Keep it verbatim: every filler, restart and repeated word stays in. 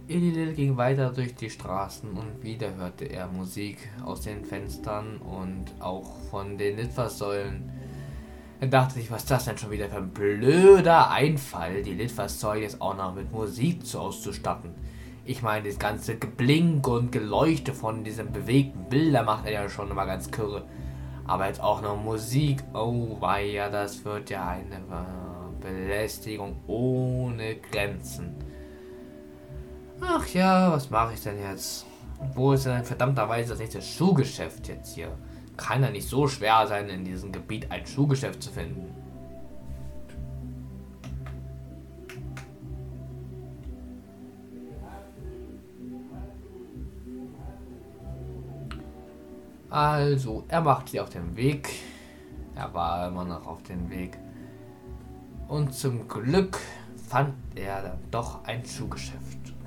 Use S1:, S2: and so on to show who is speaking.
S1: Elilil ging weiter durch die Straßen und wieder hörte er Musik aus den Fenstern und auch von den Litfaßsäulen. Er dachte sich, was ist das denn schon wieder für ein blöder Einfall, die Litfaßsäule jetzt auch noch mit Musik zu auszustatten. Ich meine, das ganze Geblink und Geleuchte von diesen bewegten Bildern macht er ja schon immer ganz kirre. Aber jetzt auch noch Musik, oh weia, das wird ja eine äh, Belästigung ohne Grenzen. Ach ja, was mache ich denn jetzt? Wo ist denn verdammterweise das nächste Schuhgeschäft jetzt hier? Kann ja nicht so schwer sein, in diesem Gebiet ein Schuhgeschäft zu finden. Also, er machte sich auf den Weg. Er war immer noch auf dem Weg. Und zum Glück fand er dann doch ein Schuhgeschäft.